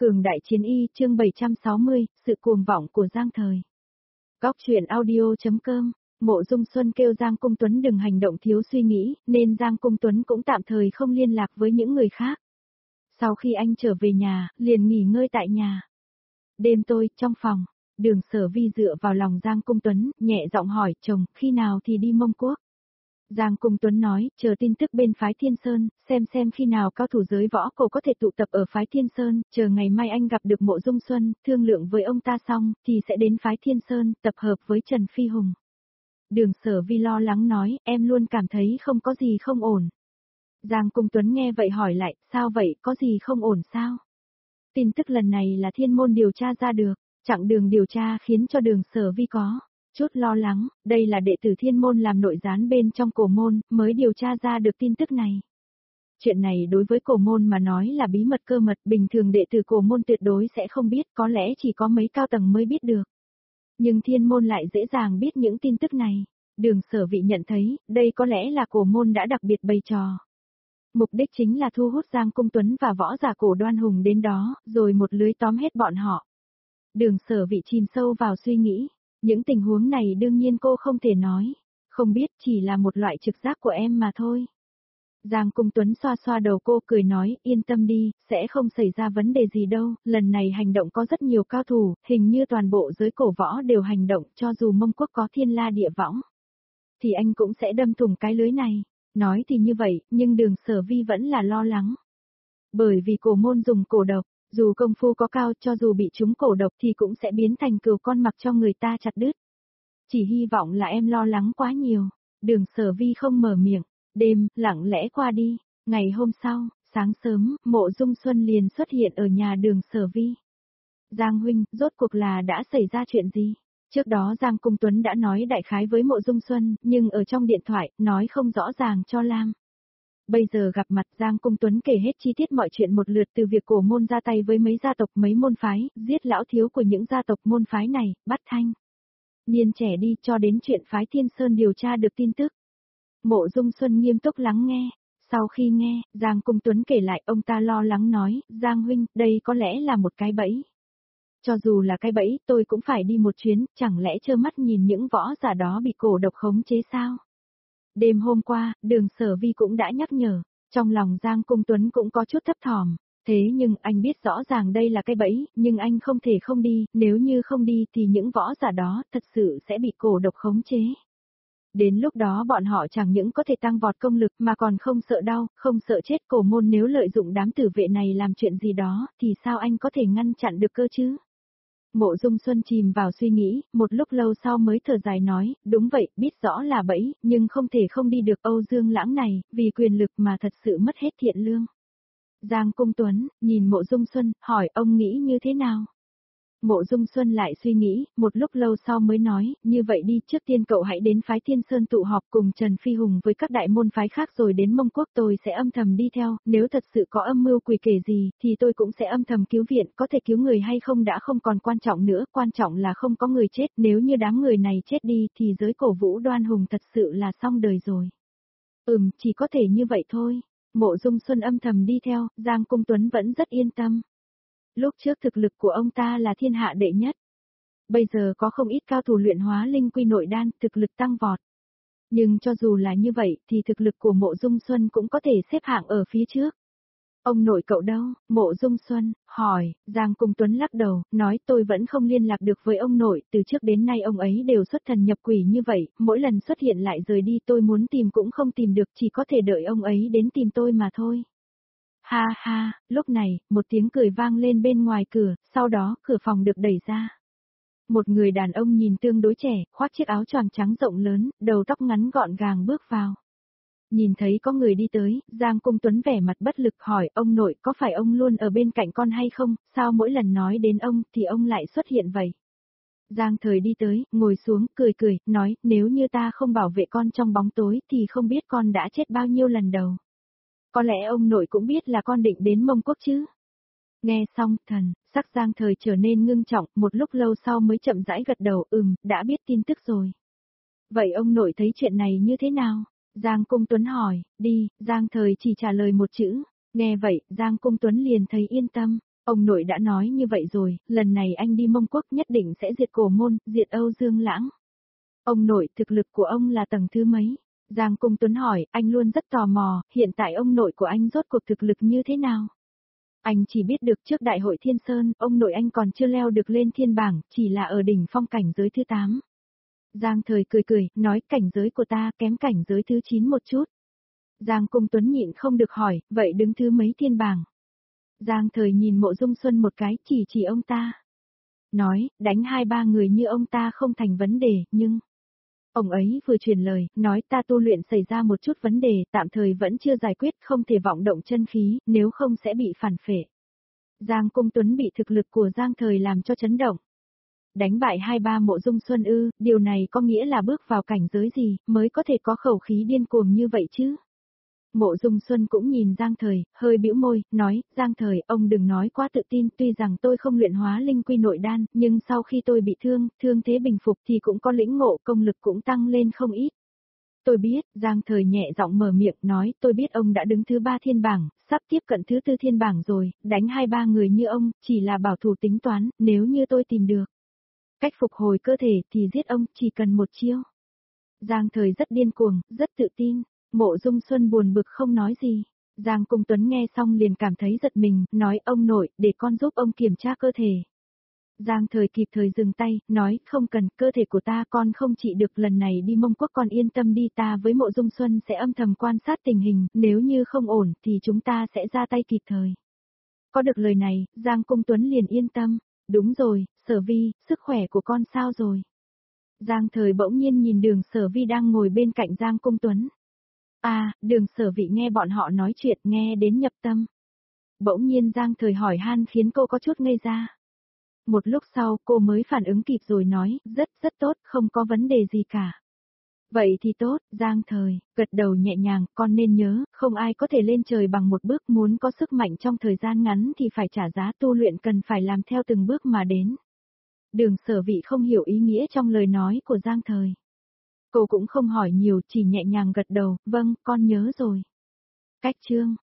Cường đại chiến y chương 760, sự cuồng vọng của Giang Thời. Góc truyện audio.com, Mộ Dung Xuân kêu Giang Cung Tuấn đừng hành động thiếu suy nghĩ, nên Giang Cung Tuấn cũng tạm thời không liên lạc với những người khác. Sau khi anh trở về nhà, liền nghỉ ngơi tại nhà. Đêm tôi, trong phòng, Đường Sở Vi dựa vào lòng Giang Cung Tuấn, nhẹ giọng hỏi chồng, khi nào thì đi Mông Quốc? Giang Cung Tuấn nói, chờ tin tức bên phái Thiên Sơn, xem khi nào cao thủ giới võ cổ có thể tụ tập ở phái Thiên Sơn, chờ ngày mai anh gặp được Mộ Dung Xuân, thương lượng với ông ta xong, thì sẽ đến phái Thiên Sơn, tập hợp với Trần Phi Hùng. Đường Sở Vi lo lắng nói, em luôn cảm thấy không có gì không ổn. Giang Cung Tuấn nghe vậy hỏi lại, sao vậy, có gì không ổn sao? Tin tức lần này là Thiên Môn điều tra ra được, chặng đường điều tra khiến cho Đường Sở Vi có chút lo lắng, đây là đệ tử Thiên Môn làm nội gián bên trong Cổ Môn, mới điều tra ra được tin tức này. Chuyện này đối với Cổ Môn mà nói là bí mật cơ mật, bình thường đệ tử Cổ Môn tuyệt đối sẽ không biết, có lẽ chỉ có mấy cao tầng mới biết được. Nhưng Thiên Môn lại dễ dàng biết những tin tức này. Đường Sở Vi nhận thấy, đây có lẽ là Cổ Môn đã đặc biệt bày trò. Mục đích chính là thu hút Giang Cung Tuấn và võ giả Cổ Đoan Hùng đến đó, rồi một lưới tóm hết bọn họ. Đường Sở Vi chìm sâu vào suy nghĩ. Những tình huống này đương nhiên cô không thể nói. Không biết, chỉ là một loại trực giác của em mà thôi. Giang Cung Tuấn xoa xoa đầu cô cười nói, yên tâm đi, sẽ không xảy ra vấn đề gì đâu, lần này hành động có rất nhiều cao thủ, hình như toàn bộ giới cổ võ đều hành động, cho dù Mông Quốc có thiên la địa võng. Thì anh cũng sẽ đâm thủng cái lưới này. Nói thì như vậy, nhưng Đường Sở Vi vẫn là lo lắng. Bởi vì Cổ Môn dùng cổ độc. Dù công phu có cao, cho dù bị trúng cổ độc thì cũng sẽ biến thành cừu con mặc cho người ta chặt đứt. Chỉ hy vọng là em lo lắng quá nhiều. Đường Sở Vi không mở miệng. Đêm, lặng lẽ qua đi. Ngày hôm sau, sáng sớm, Mộ Dung Xuân liền xuất hiện ở nhà Đường Sở Vi. Giang huynh, rốt cuộc là đã xảy ra chuyện gì? Trước đó Giang Cung Tuấn đã nói đại khái với Mộ Dung Xuân, nhưng ở trong điện thoại, nói không rõ ràng cho Lam. Bây giờ gặp mặt Giang Cung Tuấn kể hết chi tiết mọi chuyện một lượt, từ việc Cổ Môn ra tay với mấy gia tộc mấy môn phái, giết lão thiếu của những gia tộc môn phái này, bắt thanh niên trẻ đi, cho đến chuyện phái Thiên Sơn điều tra được tin tức. Mộ Dung Xuân nghiêm túc lắng nghe. Sau khi nghe, Giang Cung Tuấn kể lại, ông ta lo lắng nói, Giang huynh, đây có lẽ là một cái bẫy. Cho dù là cái bẫy, tôi cũng phải đi một chuyến, chẳng lẽ trơ mắt nhìn những võ giả đó bị cổ độc khống chế sao? Đêm hôm qua, Đường Sở Vi cũng đã nhắc nhở, trong lòng Giang Cung Tuấn cũng có chút thấp thỏm, thế nhưng anh biết rõ ràng đây là cái bẫy, nhưng anh không thể không đi, nếu như không đi thì những võ giả đó thật sự sẽ bị cổ độc khống chế. Đến lúc đó bọn họ chẳng những có thể tăng vọt công lực mà còn không sợ đau, không sợ chết. Cổ Môn nếu lợi dụng đám tử vệ này làm chuyện gì đó, thì sao anh có thể ngăn chặn được cơ chứ? Mộ Dung Xuân chìm vào suy nghĩ, một lúc lâu sau mới thở dài nói, đúng vậy, biết rõ là bẫy, nhưng không thể không đi được. Âu Dương Lãng này, vì quyền lực mà thật sự mất hết thiện lương. Giang Cung Tuấn, nhìn Mộ Dung Xuân, hỏi ông nghĩ như thế nào? Mộ Dung Xuân lại suy nghĩ, một lúc lâu sau mới nói, như vậy đi, trước tiên cậu hãy đến phái Thiên Sơn tụ họp cùng Trần Phi Hùng với các đại môn phái khác, rồi đến Mông Quốc tôi sẽ âm thầm đi theo, nếu thật sự có âm mưu quỷ kể gì, thì tôi cũng sẽ âm thầm cứu viện, có thể cứu người hay không đã không còn quan trọng nữa, quan trọng là không có người chết, nếu như đám người này chết đi thì giới cổ vũ Đoan Hùng thật sự là xong đời rồi. Chỉ có thể như vậy thôi. Mộ Dung Xuân âm thầm đi theo, Giang Cung Tuấn vẫn rất yên tâm. Lúc trước thực lực của ông ta là thiên hạ đệ nhất. Bây giờ có không ít cao thủ luyện hóa linh quy nội đan, thực lực tăng vọt. Nhưng cho dù là như vậy thì thực lực của Mộ Dung Xuân cũng có thể xếp hạng ở phía trước. Ông nội cậu đâu? Mộ Dung Xuân hỏi. Giang Cung Tuấn lắc đầu, nói tôi vẫn không liên lạc được với ông nội, từ trước đến nay ông ấy đều xuất thần nhập quỷ như vậy, mỗi lần xuất hiện lại rời đi, tôi muốn tìm cũng không tìm được, chỉ có thể đợi ông ấy đến tìm tôi mà thôi. Ha ha, lúc này, một tiếng cười vang lên bên ngoài cửa, sau đó, cửa phòng được đẩy ra. Một người đàn ông nhìn tương đối trẻ, khoác chiếc áo choàng trắng rộng lớn, đầu tóc ngắn gọn gàng bước vào. Nhìn thấy có người đi tới, Giang Cung Tuấn vẻ mặt bất lực hỏi, ông nội, có phải ông luôn ở bên cạnh con hay không, sao mỗi lần nói đến ông, thì ông lại xuất hiện vậy? Giang Thời đi tới, ngồi xuống, cười, nói, nếu như ta không bảo vệ con trong bóng tối, thì không biết con đã chết bao nhiêu lần đầu. Có lẽ ông nội cũng biết là con định đến Mông Quốc chứ. Nghe xong, sắc Giang Thời trở nên ngưng trọng, một lúc lâu sau mới chậm rãi gật đầu, đã biết tin tức rồi. Vậy ông nội thấy chuyện này như thế nào? Giang Cung Tuấn hỏi, đi, Giang Thời chỉ trả lời một chữ. Nghe vậy, Giang Cung Tuấn liền thấy yên tâm. Ông nội đã nói như vậy rồi, lần này anh đi Mông Quốc nhất định sẽ diệt Cổ Môn, diệt Âu Dương Lãng. Ông nội, thực lực của ông là tầng thứ mấy? Giang Cung Tuấn hỏi, anh luôn rất tò mò, hiện tại ông nội của anh rốt cuộc thực lực như thế nào? Anh chỉ biết được trước đại hội Thiên Sơn, ông nội anh còn chưa leo được lên thiên bảng, chỉ là ở đỉnh phong cảnh giới thứ 8. Giang Thời cười cười, nói cảnh giới của ta kém cảnh giới thứ 9 một chút. Giang Cung Tuấn nhịn không được hỏi, vậy đứng thứ mấy thiên bảng? Giang Thời nhìn Mộ Dung Xuân một cái, chỉ ông ta. Nói, đánh 2-3 người như ông ta không thành vấn đề, nhưng... Ông ấy vừa truyền lời, nói ta tu luyện xảy ra một chút vấn đề, tạm thời vẫn chưa giải quyết, không thể vọng động chân khí, nếu không sẽ bị phản phệ. Giang Cung Tuấn bị thực lực của Giang Thời làm cho chấn động. Đánh bại 2-3 Mộ Dung Xuân ư, điều này có nghĩa là bước vào cảnh giới gì, mới có thể có khẩu khí điên cuồng như vậy chứ? Mộ Dung Xuân cũng nhìn Giang Thời, hơi bĩu môi, nói, Giang Thời, ông đừng nói quá tự tin, tuy rằng tôi không luyện hóa linh quy nội đan, nhưng sau khi tôi bị thương thế bình phục thì cũng có lĩnh ngộ, công lực cũng tăng lên không ít. Tôi biết, Giang Thời nhẹ giọng mở miệng, nói, tôi biết ông đã đứng thứ 3 thiên bảng, sắp tiếp cận thứ 4 thiên bảng rồi, đánh 2-3 người như ông, chỉ là bảo thủ tính toán, nếu như tôi tìm được cách phục hồi cơ thể thì giết ông, chỉ cần một chiêu. Giang Thời rất điên cuồng, rất tự tin. Mộ Dung Xuân buồn bực không nói gì. Giang Cung Tuấn nghe xong liền cảm thấy giật mình, nói ông nội, để con giúp ông kiểm tra cơ thể. Giang Thời kịp thời dừng tay, nói, không cần, cơ thể của ta con không trị được, lần này đi Mông Quốc con yên tâm đi, ta với Mộ Dung Xuân sẽ âm thầm quan sát tình hình, nếu như không ổn thì chúng ta sẽ ra tay kịp thời. Có được lời này, Giang Cung Tuấn liền yên tâm. Đúng rồi, Sở Vi, sức khỏe của con sao rồi? Giang Thời bỗng nhiên nhìn Đường Sở Vi đang ngồi bên cạnh Giang Cung Tuấn. Đường Sở Vi nghe bọn họ nói chuyện nghe đến nhập tâm. Bỗng nhiên Giang Thời hỏi han khiến cô có chút ngây ra. Một lúc sau cô mới phản ứng kịp rồi nói, rất tốt, không có vấn đề gì cả. Vậy thì tốt, Giang Thời, gật đầu nhẹ nhàng, con nên nhớ, không ai có thể lên trời bằng một bước, muốn có sức mạnh trong thời gian ngắn thì phải trả giá, tu luyện cần phải làm theo từng bước mà đến. Đường Sở Vi không hiểu ý nghĩa trong lời nói của Giang Thời. Cô cũng không hỏi nhiều, chỉ nhẹ nhàng gật đầu, vâng, con nhớ rồi. Cách chương